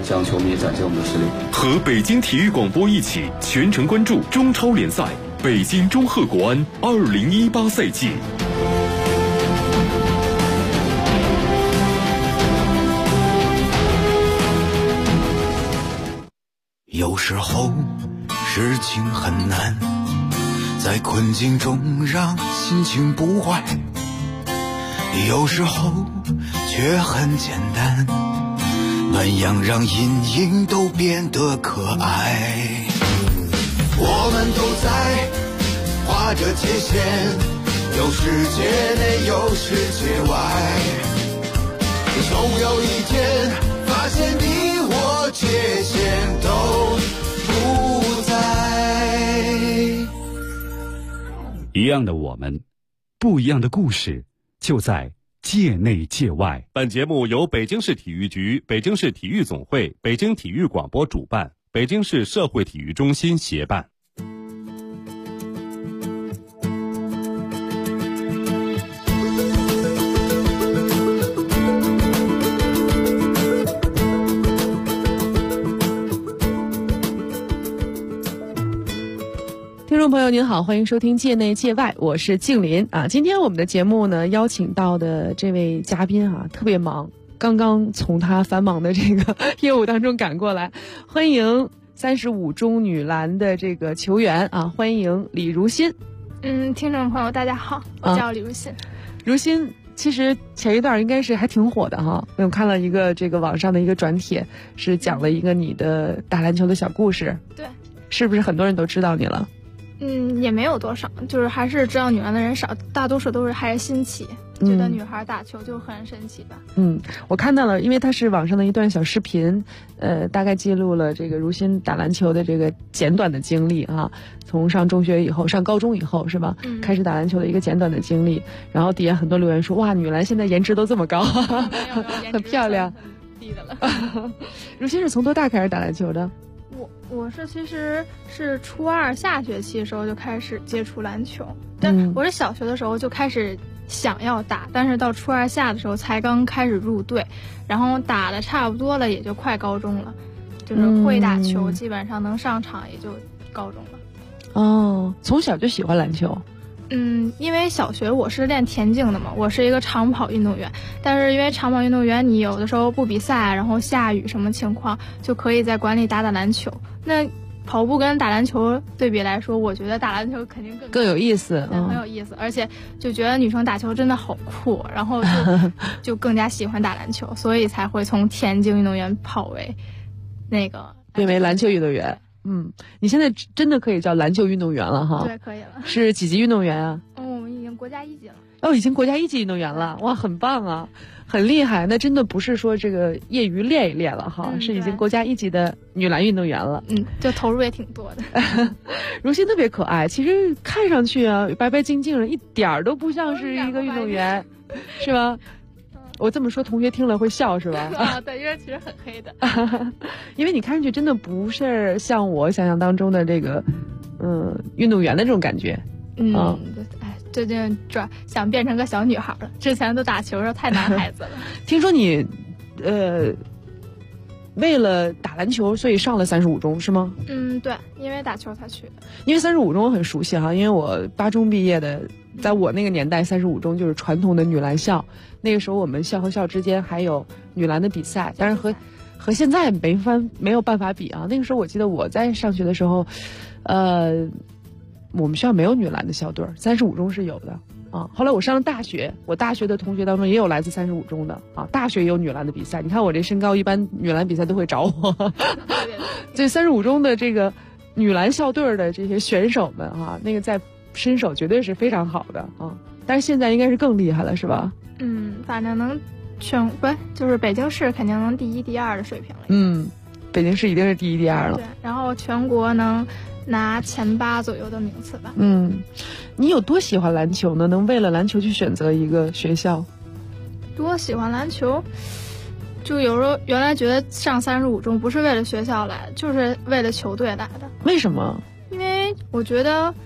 向球迷展现我们的实力。 和北京体育广播一起全程关注中超联赛北京中赫国安2018赛季。 有时候事情很难，在困境中让心情不坏，有时候却很简单，暖阳让阴影都变得可爱。我们都在划着界限，有世界内有世界外，总有一天发现你我界限都不在。 一样的我们，不一样的故事，就在界内界外。 本节目由北京市体育局、北京市体育总会、北京体育广播主办，北京市社会体育中心协办。 听众朋友您好，欢迎收听界内界外，我是静林啊。今天我们的节目呢，邀请到的这位嘉宾啊，特别忙，刚刚从他繁忙的这个业务当中赶过来，欢迎35中女篮的这个球员啊，欢迎李如新。 听众朋友大家好，我叫李如新。 如新其实前一段应该是还挺火的哈，我看了一个这个网上的一个转帖，是讲了一个你的打篮球的小故事。 对，是不是很多人都知道你了？ 也没有多少，就是还是知道女篮的人少，大多数都是还是新奇，觉得女孩打球就很神奇吧。 我看到了，因为它是网上的一段小视频，大概记录了这个如新打篮球的这个简短的经历啊，从上中学以后，上高中以后是吧，开始打篮球的一个简短的经历。然后底下很多留言说，哇，女篮现在颜值都这么高，很漂亮， 低的了。 如新是从多大开始打篮球的？ 我其实是初二下学期的时候就开始接触篮球，但我是小学的时候就开始想要打，但是到初二下的时候才刚开始入队，然后打的差不多了也就快高中了，就是会打球，基本上能上场也就高中了。 哦，从小就喜欢篮球。 因为小学我是练田径的嘛，我是一个长跑运动员，但是因为长跑运动员你有的时候不比赛，然后下雨什么情况就可以在馆里打篮球。那跑步跟打篮球对比来说，我觉得打篮球肯定更有意思， 很有意思，而且就觉得女生打球真的好酷，然后就更加喜欢打篮球，所以才会从田径运动员跑为变为篮球运动员。你现在真的可以叫篮球运动员了哈？ 对，可以了。 是几级运动员啊？ 我们已经国家1级了。 已经国家1级运动员了，哇，很棒啊，很厉害。那真的不是说这个业余练一练了哈，是已经国家1级的女篮运动员了。 就投入也挺多的。 如新特别可爱，其实看上去啊，白白净净的，一点儿都不像是一个运动员，是吧？我这么说，同学听了会笑是吧？ 对，因为其实很黑的。 因为你看上去真的不是像我想象当中的这个，运动员的这种感觉。 最近想变成个小女孩了，之前都打球的时候太男孩子了。 听说你，为了打篮球，所以上了35中是吗？ 对，因为打球才去的。 因为35中我很熟悉哈，因为我8中毕业的，在我那个年代，35中就是传统的女篮校。那个时候我们校和校之间还有女篮的比赛，但是和现在没有办法比啊。那个时候我记得我在上学的时候，我们学校没有女篮的校队，35中是有的啊。后来我上了大学，我大学的同学当中也有来自35中的啊，大学也有女篮的比赛。你看我这身高，一般女篮比赛都会找我。这35中的这个女篮校队的这些选手们啊，那个在身手绝对是非常好的啊。但是现在应该是更厉害了，是吧？ 反正能就是北京市肯定能第1、第2的水平了。 北京市一定是第1、第2了。 对，然后全国能拿前8左右的名次吧。 你有多喜欢篮球呢？能为了篮球去选择一个学校？ 多喜欢篮球，就有时候原来觉得上35中不是为了学校来，就是为了球队来的。 为什么？ 因为我觉得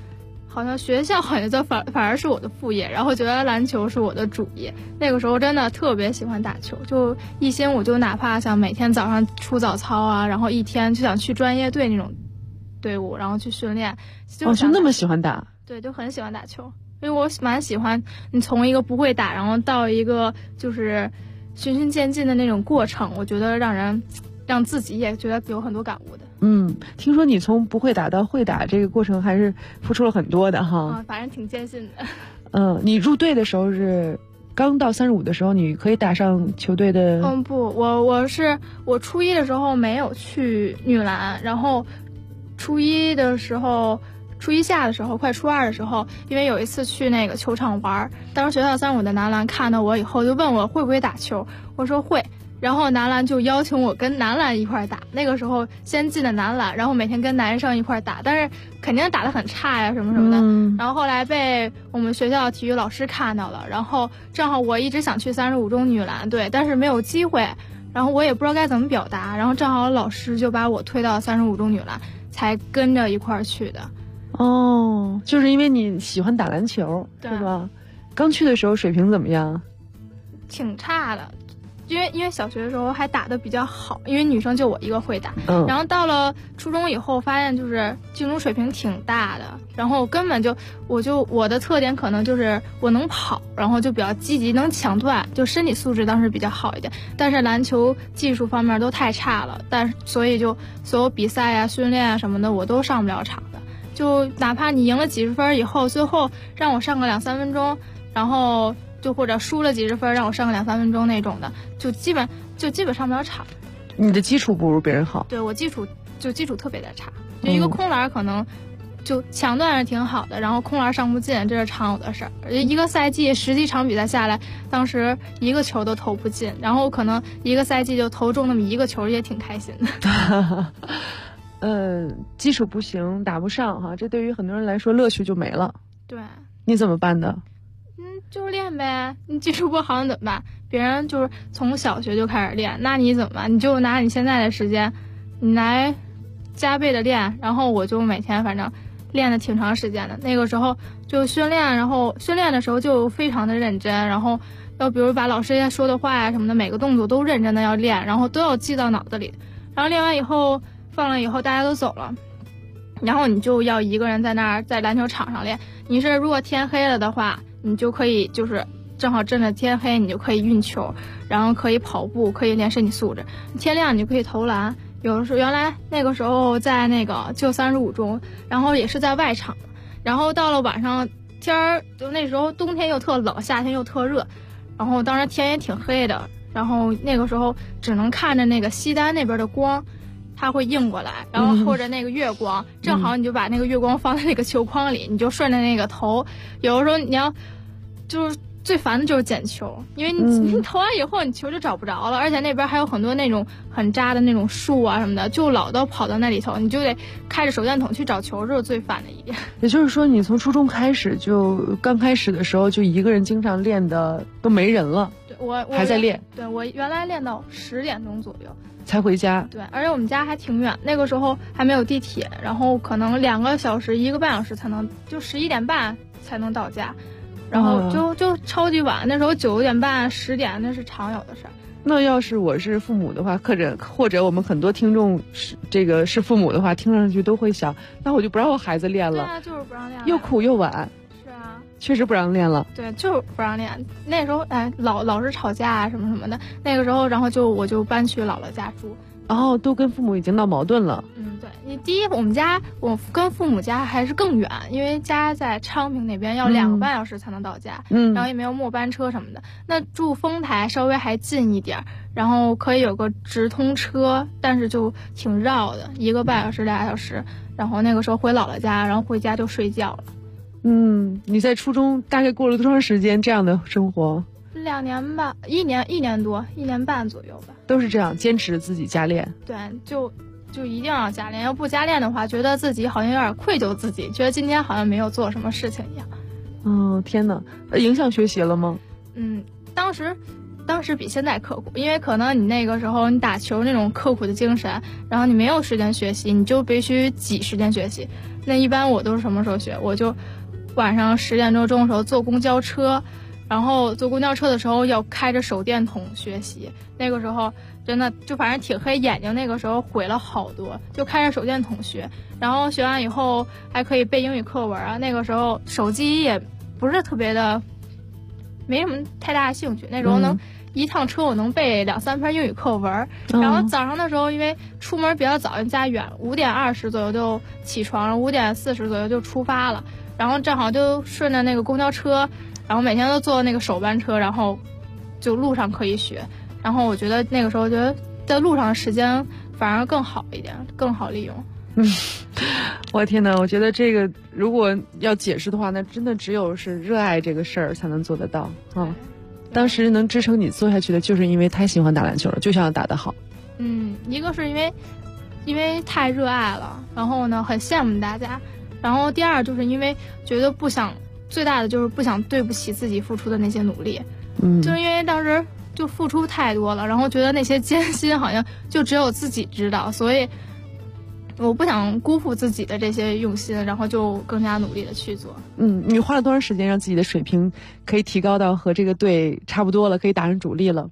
好像学校好像反而是我的副业，然后觉得篮球是我的主业。那个时候真的特别喜欢打球，就一心我就哪怕想每天早上出早操啊，然后一天就想去专业队那种队伍，然后去训练。 就那么喜欢打？ 对，就很喜欢打球，因为我蛮喜欢你从一个不会打，然后到一个就是循序渐进的那种过程，我觉得让自己也觉得有很多感悟的。 听说你从不会打到会打这个过程还是付出了很多的哈。 反正挺艰辛的。 你入队的时候是刚到35的时候，你可以打上球队的？ 不，我初一的时候没有去女篮，然后初一下的时候，快初二的时候，因为有一次去那个球场玩，当时学校35的男篮看到我以后就问我会不会打球，我说会。然后男篮就邀请我跟男篮一块打，那个时候先进的男篮，然后每天跟男生一块打，但是肯定打得很差呀什么什么的。然后后来被我们学校体育老师看到了，然后正好我一直想去35中女篮队，但是没有机会，然后我也不知道该怎么表达，然后正好老师就把我推到35中女篮，才跟着一块去的。 就是因为你喜欢打篮球，对吧？刚去的时候水平怎么样？ 挺差的。因为小学的时候还打得比较好，因为女生就我一个会打。然后到了初中以后，发现就是竞争水平挺大的，然后根本我的特点可能就是我能跑，然后就比较积极，能抢断，就身体素质当时比较好一点，但是篮球技术方面都太差了，所以就所有比赛啊、训练啊什么的我都上不了场的。就哪怕你赢了几十分以后，最后让我上个2-3分钟，然后就或者输了几十分让我上个2-3分钟那种的，就基本上不了场。 你的基础不如别人好？ 对，我基础特别的差，就一个空篮可能就抢断是挺好的，然后空篮上不进，这是常有的事儿。一个赛季10几场比赛下来，当时一个球都投不进，然后可能一个赛季就投中那么一个球，也挺开心的。 基础不行，打不上哈，这对于很多人来说乐趣就没了。 对， 你怎么办的？ 就练呗，你基础不好你怎么办？别人就是从小学就开始练，那你怎么办？你就拿你现在的时间，你来加倍的练，然后我就每天反正练的挺长时间的。那个时候就训练，然后训练的时候就非常的认真，然后要比如把老师说的话呀什么的，每个动作都认真的要练，然后都要记到脑子里。然后练完以后放了以后大家都走了，然后你就要一个人在那儿在篮球场上练。你是如果天黑了的话，你就可以就是正好趁着天黑，你就可以运球，然后可以跑步，可以练身体素质。天亮你就可以投篮。有的时候原来那个时候在那个就35中，然后也是在外场，然后到了晚上天儿就那时候冬天又特冷，夏天又特热，然后当时天也挺黑的，然后那个时候只能看着那个西单那边的光，它会映过来，然后或者那个月光，正好你就把那个月光放在那个球框里，你就顺着那个投。有的时候你要就是最烦的就是捡球，因为你投完以后你球就找不着了，而且那边还有很多那种很渣的那种树啊什么的，就老都跑到那里头，你就得开着手电筒去找球，这是最烦的一点。 也就是说你从初中开始就刚开始的时候就一个人经常练的都没人了。 对，我还在练。 对，我原来练到10点钟左右才回家。 对，而且我们家还挺远，那个时候还没有地铁，然后可能2个小时1个半小时才能，就11点半才能到家，然后就超级晚，那时候9点半10点那是常有的事儿。 那要是我是父母的话，或者我们很多听众是父母的话，听上去都会想，那我就不让我孩子练了。对啊，就是不让练了， 又苦又晚。 是啊， 确实不让练了。 对，就是不让练。那时候老是吵架啊什么什么的，那个时候然后我就搬去姥姥家住。 哦，都跟父母已经闹矛盾了。 对，你第一我跟父母家还是更远，因为家在昌平那边，要2个半小时才能到家，然后也没有末班车什么的。那住丰台稍微还近一点，然后可以有个直通车，但是就挺绕的，1个半小时2个小时。然后那个时候回姥姥家，然后回家就睡觉了。 你在初中大概过了多长时间这样的生活 ？2年吧，1年多，1年半左右吧。 都是这样坚持自己加练。 对，就一定要加练，要不加练的话，觉得自己好像有点愧疚自己，觉得今天好像没有做什么事情一样。 天哪，影响学习了吗？ 当时比现在刻苦，因为可能你那个时候你打球那种刻苦的精神，然后你没有时间学习，你就必须挤时间学习。那一般我都是什么时候学？我就晚上10点多钟的时候坐公交车，然后坐公交车的时候要开着手电筒学习，那个时候真的就反正挺黑，眼睛那个时候毁了好多，就开着手电筒学，然后学完以后还可以背英语课文啊。那个时候手机也不是特别的，没什么太大的兴趣，那时候能一趟车我能背2-3篇英语课文。然后早上的时候因为出门比较早，家远，5点20左右就起床，5点40左右就出发了，然后正好就顺着那个公交车，然后每天都坐那个首班车，然后就路上可以学。然后我觉得那个时候觉得在路上的时间反而更好一点，更好利用。 我天哪，我觉得这个如果要解释的话，那真的只有是热爱这个事儿才能做得到啊。当时能支撑你做下去的，就是因为太喜欢打篮球了，就想要打得好。 一个是因为太热爱了，然后呢很羡慕大家，然后第二就是因为觉得最大的就是不想对不起自己付出的那些努力。就是因为当时就付出太多了，然后觉得那些艰辛好像就只有自己知道，所以我不想辜负自己的这些用心，然后就更加努力的去做。 你花了多长时间让自己的水平可以提高到和这个队差不多了，可以打上主力了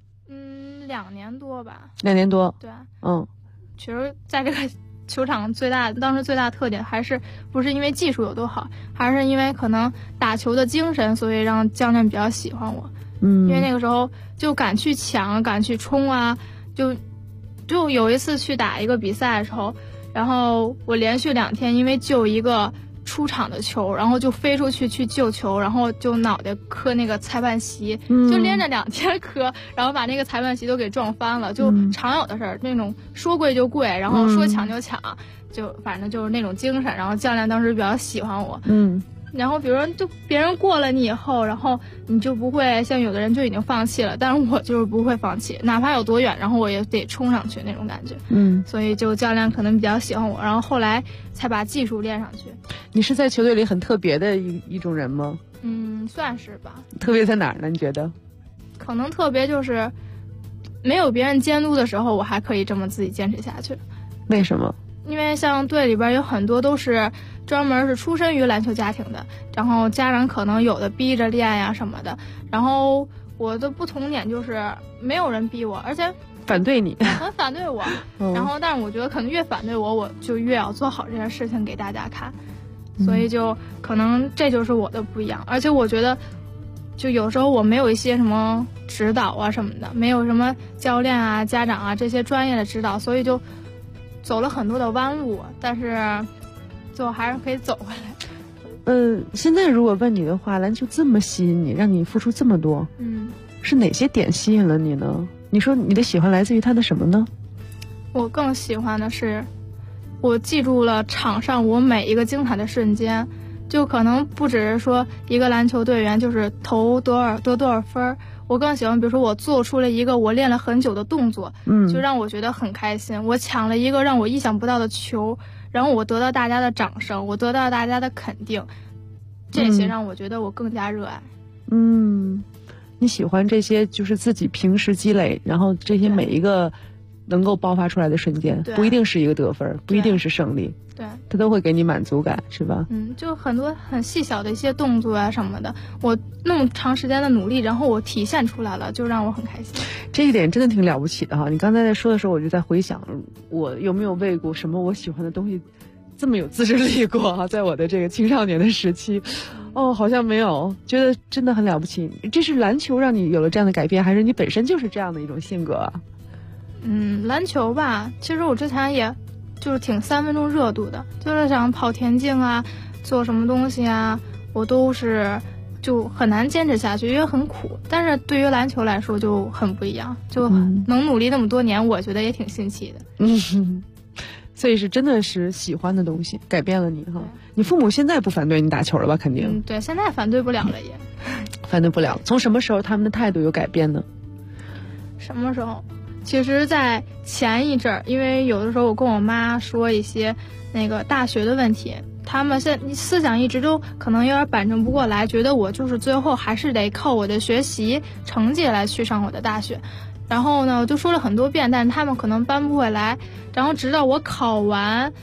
？2年多吧。 2年多。 对。其实在这个球场当时最大的特点还是不是因为技术有多好，还是因为可能打球的精神，所以让教练比较喜欢我。因为那个时候就敢去抢，敢去冲啊，就有一次去打一个比赛的时候，然后我连续2天因为救一个出场的球，然后就飞出去救球，然后就脑袋磕那个裁判席，就连着2天磕，然后把那个裁判席都给撞翻了，就常有的事儿，那种说跪就跪，然后说抢就抢，就反正就是那种精神，然后教练当时比较喜欢我。然后比如说就别人过了你以后，然后你就不会像有的人就已经放弃了，但是我就是不会放弃，哪怕有多远，然后我也得冲上去那种感觉。所以就教练可能比较喜欢我，然后后来才把技术练上去。 你是在球队里很特别的一种人吗？ 算是吧。 特别在哪儿呢？你觉得？ 可能特别就是没有别人监督的时候，我还可以这么自己坚持下去。 为什么？ 因为像队里边有很多都是专门是出身于篮球家庭的，然后家长可能有的逼着练呀什么的，然后我的不同点就是没有人逼我，而且反对你， 很反对我。然后但是我觉得可能越反对我就越要做好这件事情给大家看，所以就可能这就是我的不一样。而且我觉得就有时候我没有一些什么指导啊什么的，没有什么教练啊家长啊这些专业的指导，所以就走了很多的弯路，但是最后还是可以走回来。 现在如果问你的话，篮球这么吸引你，让你付出这么多，是哪些点吸引了你呢？你说你的喜欢来自于它的什么呢？ 我更喜欢的是我记住了场上我每一个精彩的瞬间，就可能不只是说一个篮球队员就是投多少分，我更喜欢比如说我做出了一个我练了很久的动作，就让我觉得很开心，我抢了一个让我意想不到的球，然后我得到大家的掌声，我得到大家的肯定，这些让我觉得我更加热爱。 你喜欢这些就是自己平时积累，然后这些每一个能够爆发出来的瞬间，不一定是一个得分，不一定是胜利， 对， 它都会给你满足感，是吧？ 就很多很细小的一些动作啊什么的，我那么长时间的努力，然后我体现出来了，就让我很开心。 这一点真的挺了不起的哈！你刚才在说的时候，我就在回想，我有没有为过什么我喜欢的东西这么有自制力过哈？在我的这个青少年的时期，好像没有，觉得真的很了不起。这是篮球让你有了这样的改变，还是你本身就是这样的一种性格啊？ 篮球吧，其实我之前也就是挺3分钟热度的，就是想跑田径啊，做什么东西啊，我都是就很难坚持下去，因为很苦。但是对于篮球来说就很不一样，就能努力那么多年，我觉得也挺新奇的。 所以是真的是喜欢的东西改变了你哈。你父母现在不反对你打球了吧？肯定。 对，现在反对不了了也。 反对不了。从什么时候他们的态度有改变呢？ 什么时候？其实在前一阵儿，因为有的时候我跟我妈说一些那个大学的问题，他们思想一直都可能有点板正不过来，觉得我就是最后还是得靠我的学习成绩来去上我的大学。然后呢，我就说了很多遍，但是他们可能搬不回来。然后直到我考完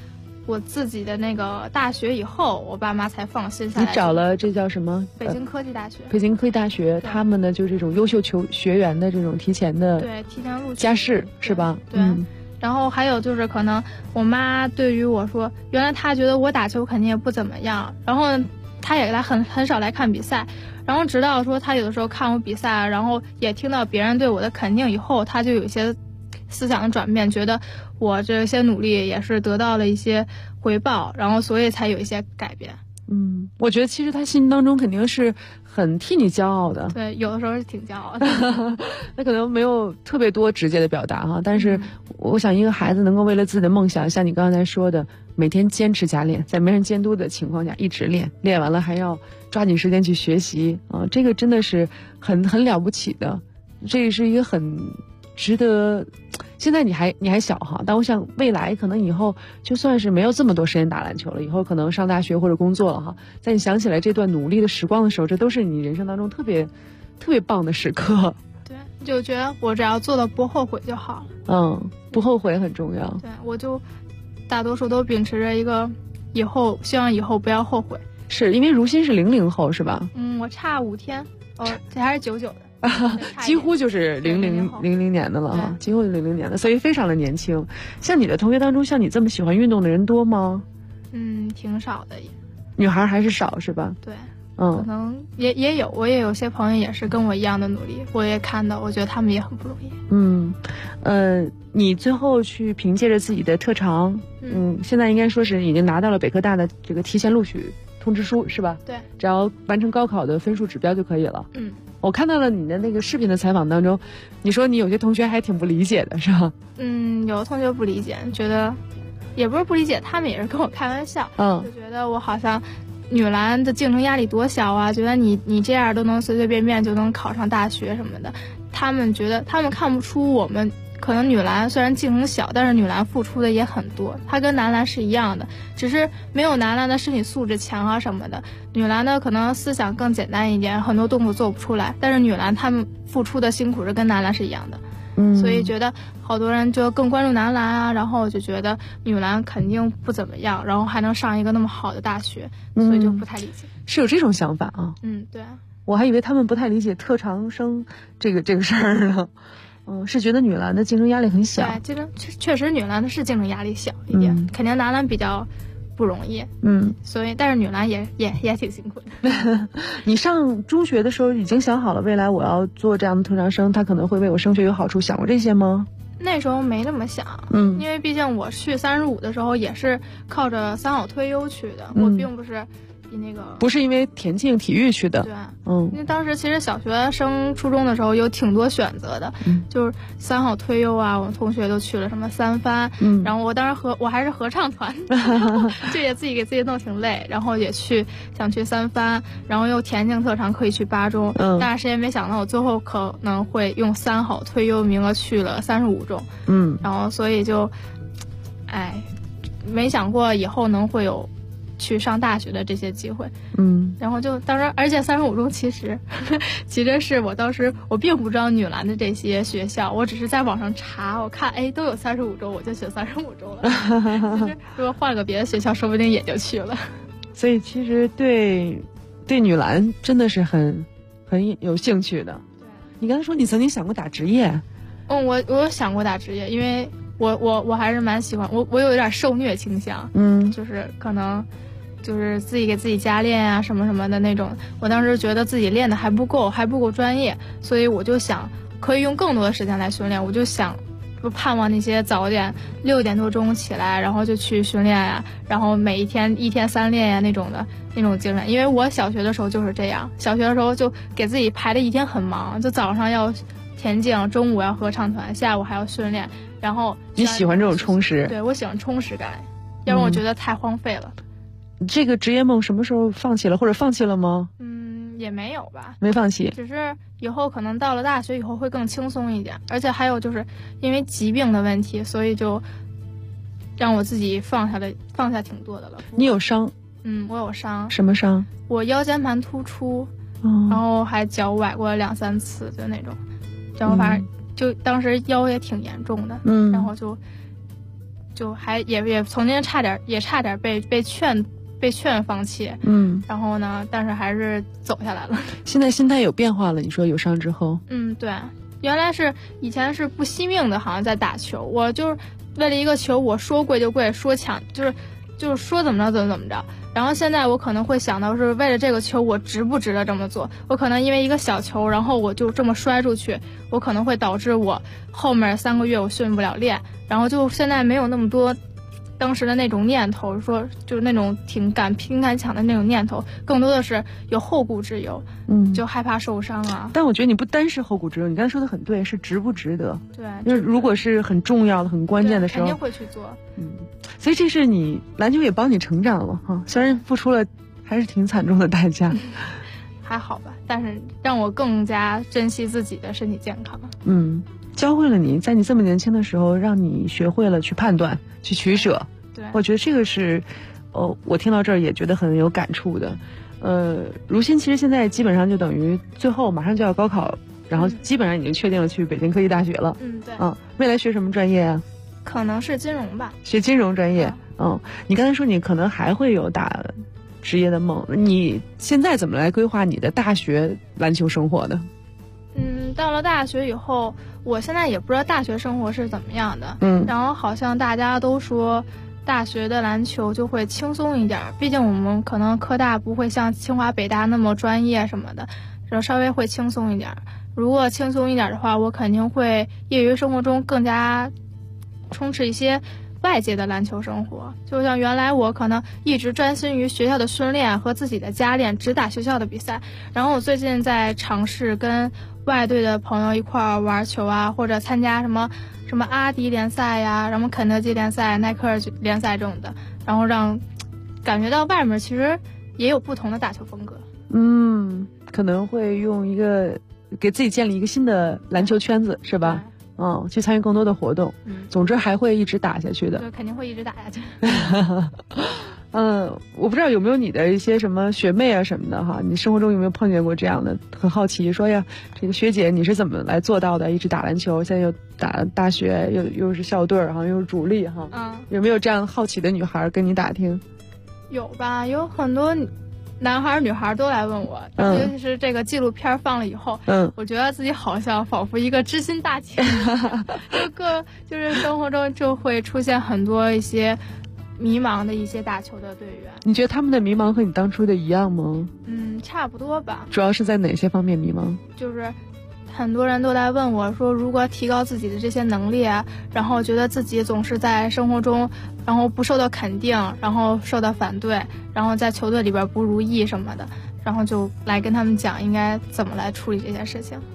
我自己的那个大学以后，我爸妈才放心下来。 你找了这叫什么？ 北京科技大学。 北京科技大学，他们的就这种优秀学员的这种提前的录取加试是吧？ 对。然后还有就是可能我妈对于我说，原来她觉得我打球肯定也不怎么样，然后她也很少来看比赛，然后直到说她有的时候看我比赛，然后也听到别人对我的肯定以后，她就有一些思想的转变，觉得我这些努力也是得到了一些回报，然后所以才有一些改变。 我觉得其实他心当中肯定是很替你骄傲的。 对，有的时候是挺骄傲的。 那可能没有特别多直接的表达哈，但是我想一个孩子能够为了自己的梦想，像你刚才说的，每天坚持加练，在没人监督的情况下一直练，练完了还要抓紧时间去学习啊，这个真的是很了不起的，这是一个很值得。现在你还小哈，但我想未来可能以后就算是没有这么多时间打篮球了，以后可能上大学或者工作了哈，在你想起来这段努力的时光的时候，这都是你人生当中特别棒的时刻。 对，就觉得我只要做到不后悔就好。 不后悔很重要。 对，我就大多数都秉持着一个希望以后不要后悔。 是因为如新是00后是吧？ 我差5天，这还是99的。 几乎就是00年的了哈，几乎是00年的，所以非常的年轻。像你的同学当中，像你这么喜欢运动的人多吗？ 挺少的， 女孩还是少是吧？ 对，可能也有，我也有些朋友也是跟我一样的努力，我也看到，我觉得他们也很不容易。 你最后去凭借着自己的特长，现在应该说是已经拿到了北科大的这个提前录取通知书是吧？ 对， 只要完成高考的分数指标就可以了。我看到了你的那个视频的采访当中，你说你有些同学还挺不理解的是吧？ 有的同学不理解，觉得也不是不理解，他们也是跟我开玩笑，就觉得我好像女篮的竞争压力多小啊，觉得你这样都能随随便便就能考上大学什么的，他们觉得他们看不出我们可能女篮虽然竞争小，但是女篮付出的也很多，它跟男篮是一样的，只是没有男篮的身体素质强啊什么的，女篮的可能思想更简单一点，很多动作做不出来，但是女篮他们付出的辛苦是跟男篮是一样的。所以觉得好多人就更关注男篮啊，然后就觉得女篮肯定不怎么样，然后还能上一个那么好的大学，所以就不太理解。 是有这种想法啊？ 对， 我还以为他们不太理解特长生这个事儿呢。是觉得女篮的竞争压力很小。 对，竞争确实女篮的是竞争压力小一点，肯定男篮比较不容易。所以但是女篮也挺辛苦的。 你上中学的时候已经想好了未来我要做这样的特长生，他可能会为我升学有好处，想过这些吗？ 那时候没那么想，因为毕竟我去35的时候也是靠着3好推优去的，我并不是不是因为田径体育去的。 对，因为当时其实小学升初中的时候有挺多选择的，就是3好推优啊，我们同学都去了什么3番，然后我当时我还是合唱团，就也自己给自己弄挺累，然后也想去3番，然后又田径特长可以去8中，但是谁也没想到我最后可能会用3好推优名额去了35中，然后所以就，没想过以后能会有去上大学的这些机会，然后就当时，而且35中其实是我当时我并不知道女篮的这些学校，我只是在网上查，我看都有35中，我就选35中了。其实如果换个别的学校，说不定也就去了。 所以其实对女篮真的是很有兴趣的。 对， 你刚才说你曾经想过打职业？ 我有想过打职业，因为我还是蛮喜欢我有点受虐倾向，就是可能就是自己给自己加练啊什么什么的那种，我当时觉得自己练的还不够专业，所以我就想可以用更多的时间来训练，我就盼望那些早点6点多钟起来，然后就去训练呀，然后每一天1天3练呀那种精神，因为我小学的时候就是这样，小学的时候就给自己排的一天很忙，就早上要田径，中午要合唱团，下午还要训练，然后你喜欢这种充实？ 对，我喜欢充实感，要不然我觉得太荒废了。 这个职业梦什么时候放弃了，或者放弃了吗？ 也没有吧， 没放弃， 只是以后可能到了大学以后会更轻松一点，而且还有就是因为疾病的问题，所以就让我自己放下挺多的了。 你有伤？ 我有伤。 什么伤？我腰间盘突出，然后还脚崴过2、3次的那种，然后反正就当时腰也挺严重的，然后就就还也曾经差点被劝放弃，然后呢，但是还是走下来了。 现在心态有变化了，你说有伤之后？ 对，原来以前是不惜命的，好像在打球，我就是为了一个球，我说跪就跪，说抢就是说怎么着怎么着。然后现在我可能会想到是为了这个球，我值不值得这么做？我可能因为一个小球，然后我就这么摔出去，我可能会导致我后面3个月我训不了练，然后就现在没有那么多当时的那种念头，说就是那种挺敢拼敢抢的那种念头，更多的是有后顾之忧，就害怕受伤啊。 但我觉得你不单是后顾之忧，你刚才说的很对，是值不值得。 对， 因为如果是很重要的、很关键的时候， 肯定会去做。 所以这是你篮球也帮你成长了哈，虽然付出了还是挺惨重的代价。 还好吧，但是让我更加珍惜自己的身体健康。 教会了你，在你这么年轻的时候，让你学会了去判断、去取舍。 对， 我觉得这个是，我听到这儿也觉得很有感触的。如新其实现在基本上就等于最后马上就要高考，然后基本上已经确定了去北京科技大学了。 对。 未来学什么专业啊？ 可能是金融吧。 学金融专业。你刚才说你可能还会有打职业的梦，你现在怎么来规划你的大学篮球生活的？ 到了大学以后，我现在也不知道大学生活是怎么样的。然后好像大家都说大学的篮球就会轻松一点，毕竟我们可能科大不会像清华北大那么专业什么的，然后稍微会轻松一点。如果轻松一点的话，我肯定会业余生活中更加充斥一些外界的篮球生活。就像原来我可能一直专心于学校的训练和自己的加练，只打学校的比赛，然后我最近在尝试跟外队的朋友一块儿玩球啊，或者参加什么阿迪联赛呀，什么肯德基联赛、耐克联赛这种的，然后让感觉到外面其实也有不同的打球风格。 可能会用一个给自己建立一个新的篮球圈子，是吧？去参与更多的活动。总之还会一直打下去的。 对，肯定会一直打下去。 我不知道有没有你的一些什么学妹啊什么的哈，你生活中有没有碰见过这样的？很好奇，说呀，这个学姐你是怎么来做到的？一直打篮球，现在又打大学，又是校队哈，又是主力哈。有没有这样好奇的女孩跟你打听？ 有吧，有很多男孩女孩都来问我，尤其是这个纪录片放了以后，我觉得自己好像仿佛一个知心大姐。就是生活中就会出现很多一些迷茫的一些打球的队员。 你觉得他们的迷茫和你当初的一样吗？ 差不多吧。 主要是在哪些方面迷茫？ 就是很多人都来问我说，如果提高自己的这些能力啊，然后觉得自己总是在生活中，然后不受到肯定，然后受到反对，然后在球队里边不如意什么的，然后就来跟他们讲应该怎么来处理这些事情。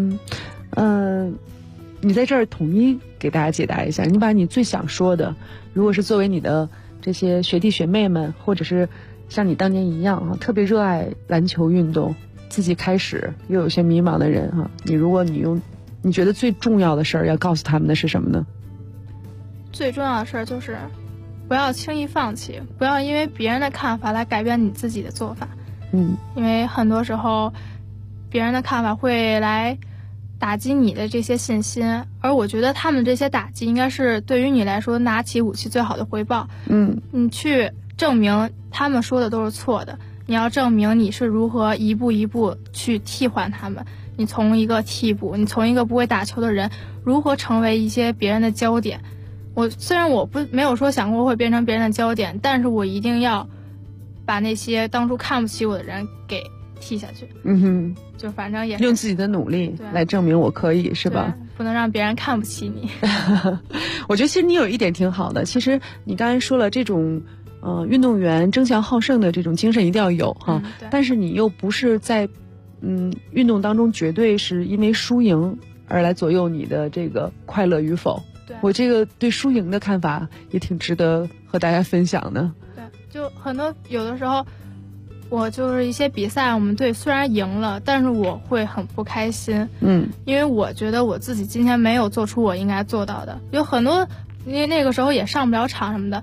你在这儿统一给大家解答一下，你把你最想说的，如果是作为你的这些学弟学妹们，或者是像你当年一样特别热爱篮球运动，自己开始又有些迷茫的人如果你觉得最重要的事儿要告诉他们的是什么呢？ 最重要的事儿就是不要轻易放弃，不要因为别人的看法来改变你自己的做法。因为很多时候别人的看法会来打击你的这些信心，而我觉得他们这些打击应该是对于你来说拿起武器最好的回报。你去证明他们说的都是错的，你要证明你是如何一步一步去替换他们，你从一个替补，你从一个不会打球的人如何成为一些别人的焦点。虽然我没有说想过会变成别人的焦点，但是我一定要把那些当初看不起我的人给踢下去。就反正也是用自己的努力来证明我可以，是吧？ 不能让别人看不起你。 我觉得其实你有一点挺好的，其实你刚才说了这种运动员争强好胜的这种精神一定要有哈，但是你又不是在运动当中绝对是因为输赢而来左右你的这个快乐与否。我这个对输赢的看法也挺值得和大家分享的。 对，就很多有的时候我就是一些比赛我们队虽然赢了，但是我会很不开心。因为我觉得我自己今天没有做出我应该做到的，有很多因为那个时候也上不了场什么的，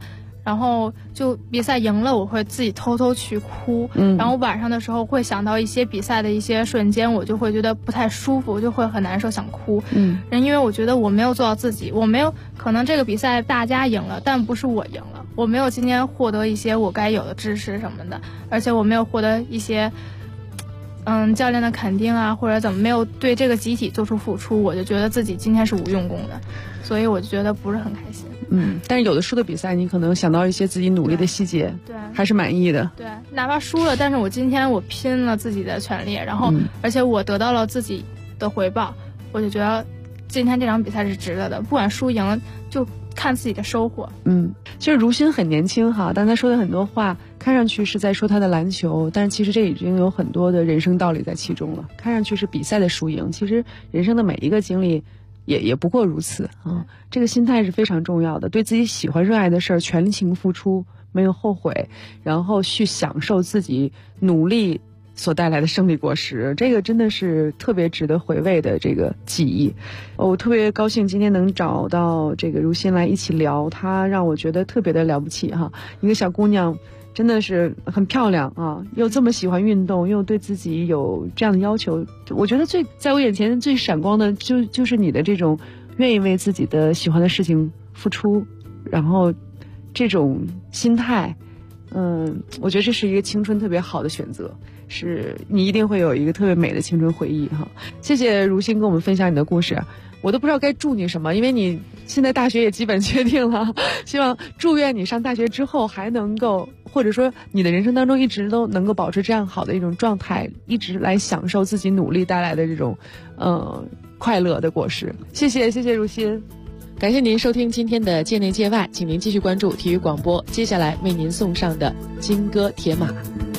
然后就比赛赢了，我会自己偷偷去哭。然后晚上的时候会想到一些比赛的一些瞬间，我就会觉得不太舒服，我就会很难受，想哭。因为我觉得我没有做到自己，我没有可能这个比赛大家赢了，但不是我赢了，我没有今天获得一些我该有的知识什么的，而且我没有获得一些教练的肯定啊，或者怎么没有对这个集体做出付出，我就觉得自己今天是无用功的，所以我就觉得不是很开心。 但是有的输的比赛，你可能想到一些自己努力的细节，对，还是满意的。 对，哪怕输了，但是我今天我拼了自己的全力，然后而且我得到了自己的回报，我就觉得今天这场比赛是值得的，不管输赢就看自己的收获。 其实如新很年轻哈，但他说的很多话看上去是在说他的篮球，但是其实这已经有很多的人生道理在其中了。看上去是比赛的输赢，其实人生的每一个经历也不过如此啊。这个心态是非常重要的，对自己喜欢热爱的事儿全情付出，没有后悔，然后去享受自己努力所带来的胜利果实，这个真的是特别值得回味的这个记忆。我特别高兴今天能找到这个如新来一起聊，她让我觉得特别的了不起哈。一个小姑娘真的是很漂亮啊，又这么喜欢运动，又对自己有这样的要求。我觉得在我眼前最闪光的就是你的这种愿意为自己的喜欢的事情付出，然后这种心态，我觉得这是一个青春特别好的选择，是你一定会有一个特别美的青春回忆哈。谢谢如新跟我们分享你的故事，我都不知道该祝你什么，因为你现在大学也基本确定了，希望祝愿你上大学之后还能够，或者说你的人生当中一直都能够保持这样好的一种状态，一直来享受自己努力带来的这种快乐的果实。谢谢如新。感谢您收听今天的界内界外，请您继续关注体育广播，接下来为您送上的金戈铁马。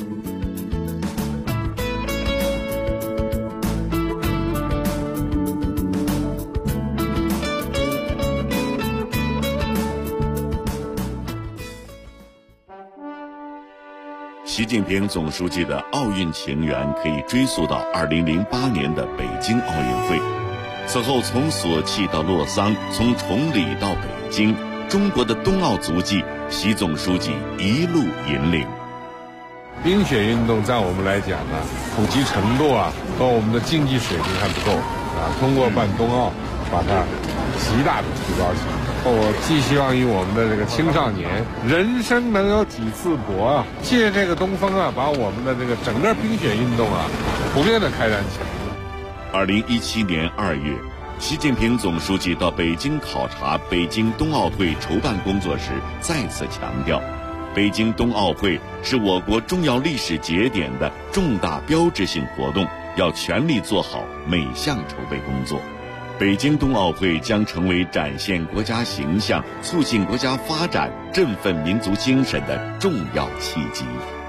习近平总书记的奥运情缘可以追溯到2008年的北京奥运会。此后从索契到洛桑，从崇礼到北京，中国的冬奥足迹，习总书记一路引领。 冰雪运动在我们来讲呢，普及程度和我们的竞技水平还不够通过办冬奥，把它极大的提高起来。我寄希望于我们的这个青少年，人生能有几次搏借这个东风把我们的这个整个冰雪运动普遍的开展起来。 2017年2月，习近平总书记到北京考察北京冬奥会筹办工作时，再次强调，北京冬奥会是我国重要历史节点的重大标志性活动，要全力做好每项筹备工作。北京冬奥会将成为展现国家形象、促进国家发展、振奋民族精神的重要契机。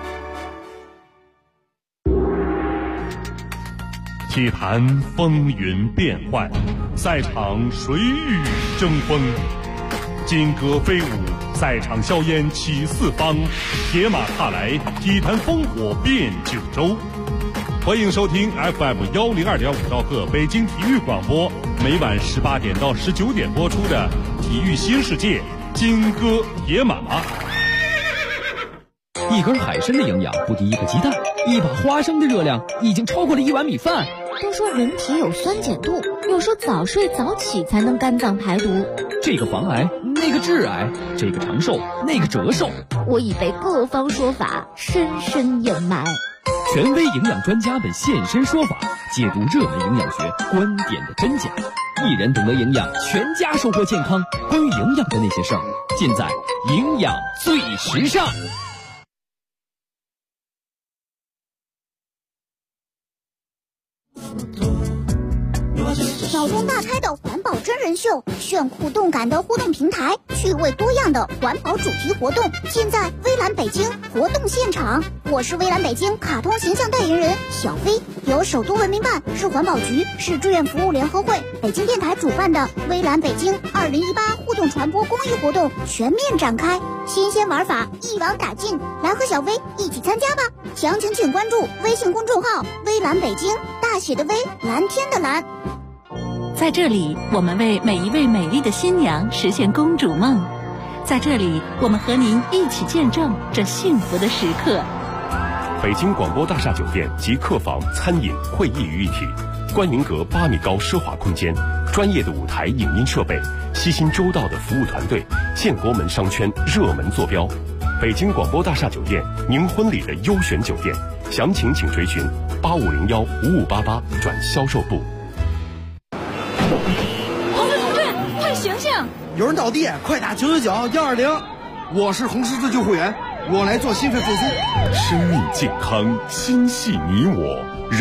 体坛风云变幻，赛场谁与争锋？金戈飞舞，赛场硝烟起四方，铁马踏来，体坛烽火遍九州。欢迎收听 FM102.5兆赫北京体育广播，每晚18点到19点播出的《体育新世界》金戈铁马。 一根海参的营养不敌一个鸡蛋，一把花生的热量已经超过了1碗米饭。 都说人体有酸碱度，有时候早睡早起才能肝脏排毒。 这个防癌，那个致癌，这个长寿，那个折寿。 我已被各方说法深深掩埋。 权威营养专家们现身说法，解读热门营养学观点的真假。一人懂得营养，全家收获健康。关于营养的那些事儿，尽在营养最时尚。 脑洞大开的环保真人秀，炫酷动感的互动平台，趣味多样的环保主题活动，尽在微蓝北京活动现场。我是微蓝北京卡通形象代言人小飞，由首都文明办、市环保局、市志愿服务联合会、北京电台主办的微蓝北京2018互动传播公益活动全面展开，新鲜玩法一网打尽，来和小飞一起参加吧！详情请关注微信公众号微蓝北京，大写的微，蓝天的蓝。 在这里，我们为每一位美丽的新娘实现公主梦。 在这里，我们和您一起见证这幸福的时刻。 北京广播大厦酒店集客房、餐饮、会议于一体，观云阁8米高奢华空间，专业的舞台影音设备，悉心周到的服务团队，建国门商圈热门坐标。北京广播大厦酒店，您婚礼的优选酒店，详情请垂询8501-5588转销售部。 同志，快醒醒！ 有人倒地，快打999-120。我是红十字救护员，我来做心肺复苏。 生命健康，心系你我。